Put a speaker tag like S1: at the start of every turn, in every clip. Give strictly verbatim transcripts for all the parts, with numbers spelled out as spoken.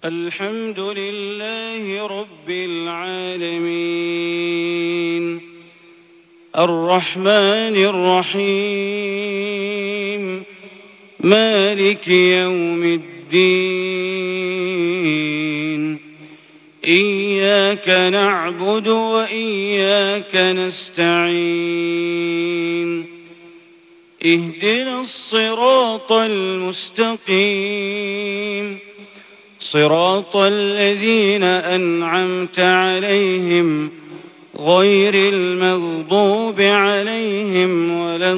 S1: الحمد لله رب العالمين الرحمن الرحيم مالك يوم الدين إياك نعبد وإياك نستعين اهدنا الصراط المستقيم صراط الذين أنعمت عليهم غير المغضوب عليهم ولا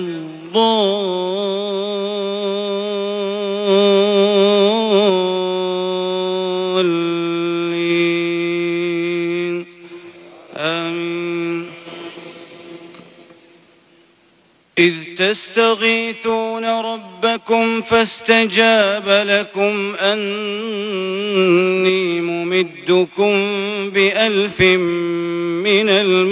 S1: الضالين آمين. إذ تستغيثون ربكم فاستجاب لكم أني ممدكم بألف من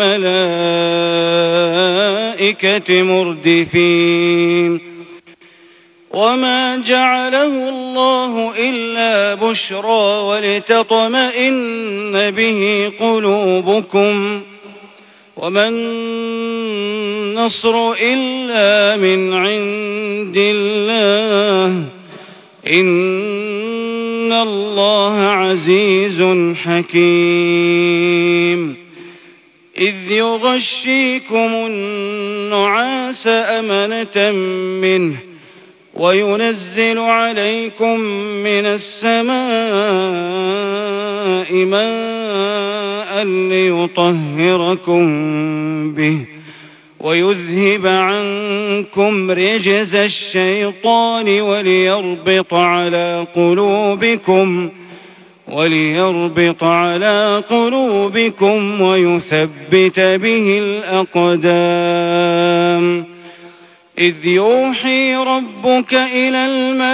S1: الملائكة مردفين وما جعله الله إلا بشرى ولتطمئن به قلوبكم وما النصر إلا من عند الله إن الله عزيز حكيم. إذ يغشيكم النعاس أمنة منه وينزل عليكم من السماء ماء ليطهركم به ويذهب عنكم رجز الشيطان وليربط على قلوبكم وليربط على قلوبكم ويثبت به الأقدام. إذ يوحي ربك إلى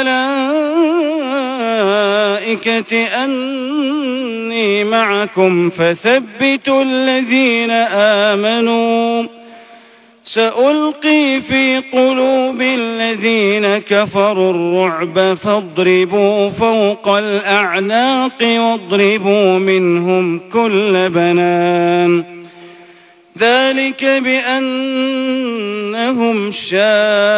S1: الملائكة أني معكم فثبتوا الذين آمنوا سألقي في قلوب الذين كفروا الرعب فاضربوا فوق الأعناق واضربوا منهم كل بنان ذلك بأنهم شاقوا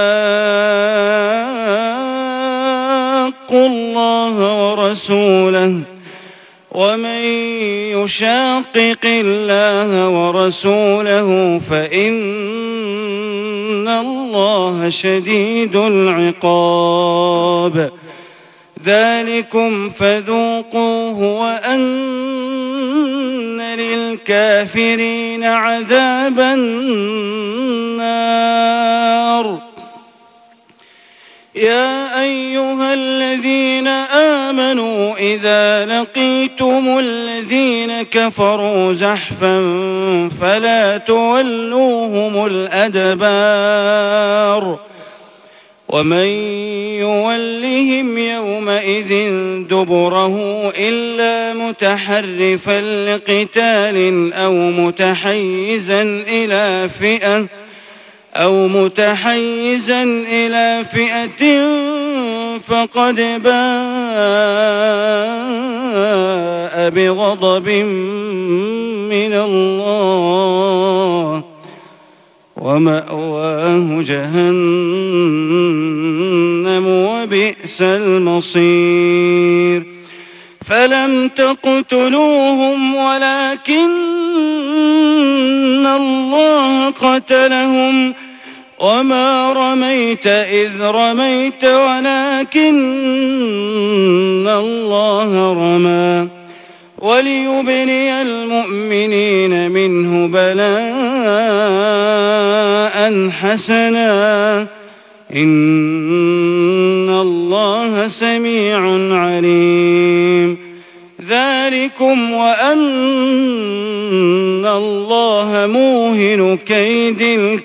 S1: الله ورسوله ومن يشاقق الله ورسوله فإن الله شديد العقاب. ذلكم فذوقوه وأن للكافرين عذاب النار. يا أيها الذين آمنوا إذا لقيتم الذين كفروا زحفا فلا تولوهم الأدبار ومن يولهم يومئذ دبره إلا متحرفا لقتال أو متحيزا إلى فئة أو متحيزا إلى فئة فقد باء بغضب من الله ومأواه جهنم وبئس المصير. فلم تقتلوهم ولكن الله قتلهم وما رميت إذ رميت ولكن الله رمى وليبلي المؤمنين منه بلاء حسنا إن الله سميع عليم. ذلكم وأن الله موهن كيد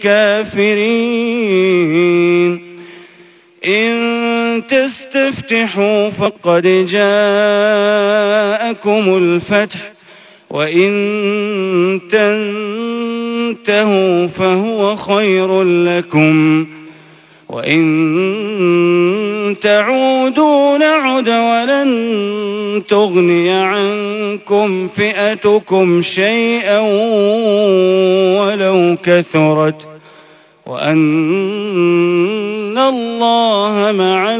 S1: الكافرين. إن تستفتحوا فقد جاءكم الفتح وإن تنتهوا فهو خير لكم وإن تعودوا نعد ولن تغني عنكم فئتكم شيئا ولو كثرت وأن الله مع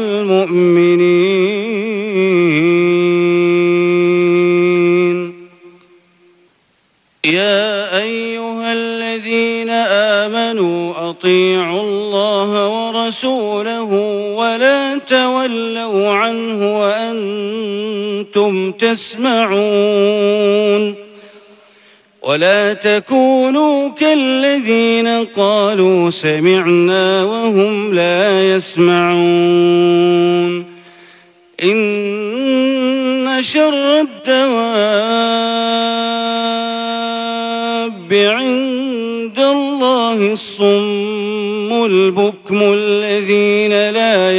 S1: المؤمنين. يا أيها الذين آمنوا أطيعوا الله ورسوله ولا تولوا عنه وأنتم تسمعون. ولا تكونوا كالذين قالوا سمعنا وهم لا يسمعون. إن شر الدواب عند الله الصم البكم الذين لا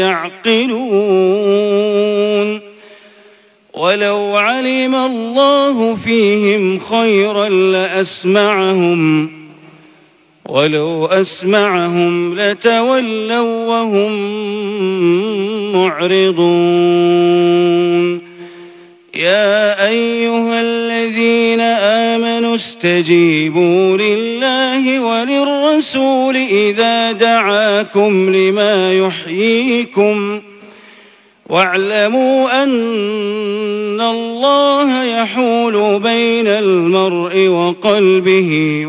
S1: يعقلون. ولو علم الله فيهم خيرا لأسمعهم ولو أسمعهم لتولوا وهم معرضون. يا أيها الذين آمنوا استجيبوا لله وللرسول إذا دعاكم لما يحييكم واعلموا أن الله يحول بين المرء وقلبه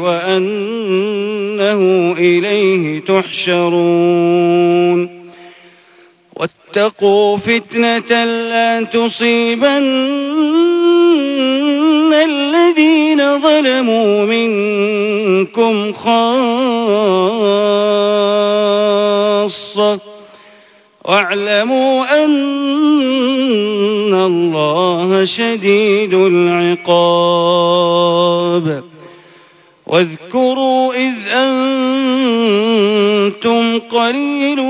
S1: وأنه إليه تحشرون. واتقوا فتنة لا تصيبن الذين ظلموا منكم خاصة واعلموا أن الله شديد العقاب. واذكروا إذ أنتم قليل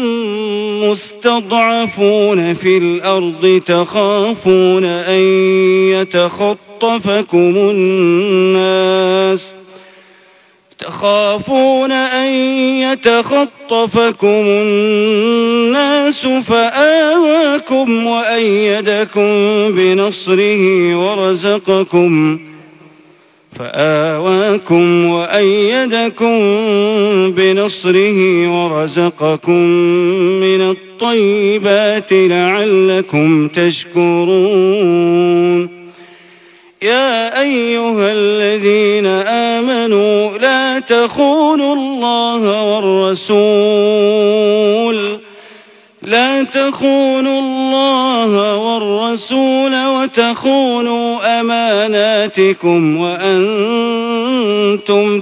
S1: مستضعفون في الأرض تخافون أن يتخطفكم الناس تخافون أن يتخطفكم الناس فآواكم وأيدكم بنصره ورزقكم فآواكم وأيدكم بنصره ورزقكم من الطيبات لعلكم تشكرون. يا أيها الذين آمنوا لا تخونوا الله والرسول لا تخونوا الله والرسول وتخونوا أماناتكم وأنتم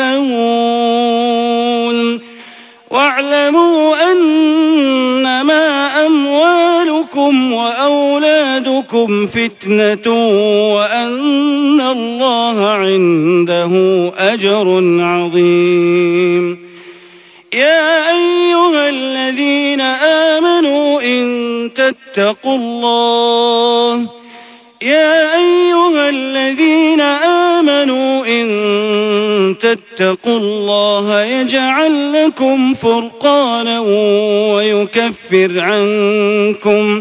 S1: تعلمون. واعلموا أنما أموالكم وأولادكم فتنة وأن الله عنده أجر عظيم. يا أيها الذين آمنوا إن تتقوا الله يا أيها الذين آمنوا إن تتقوا الله يجعل لكم فرقانا ويكفر عنكم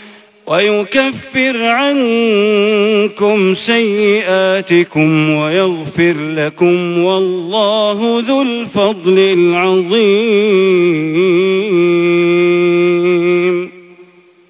S1: ويكفر عنكم سيئاتكم ويغفر لكم والله ذو الفضل العظيم.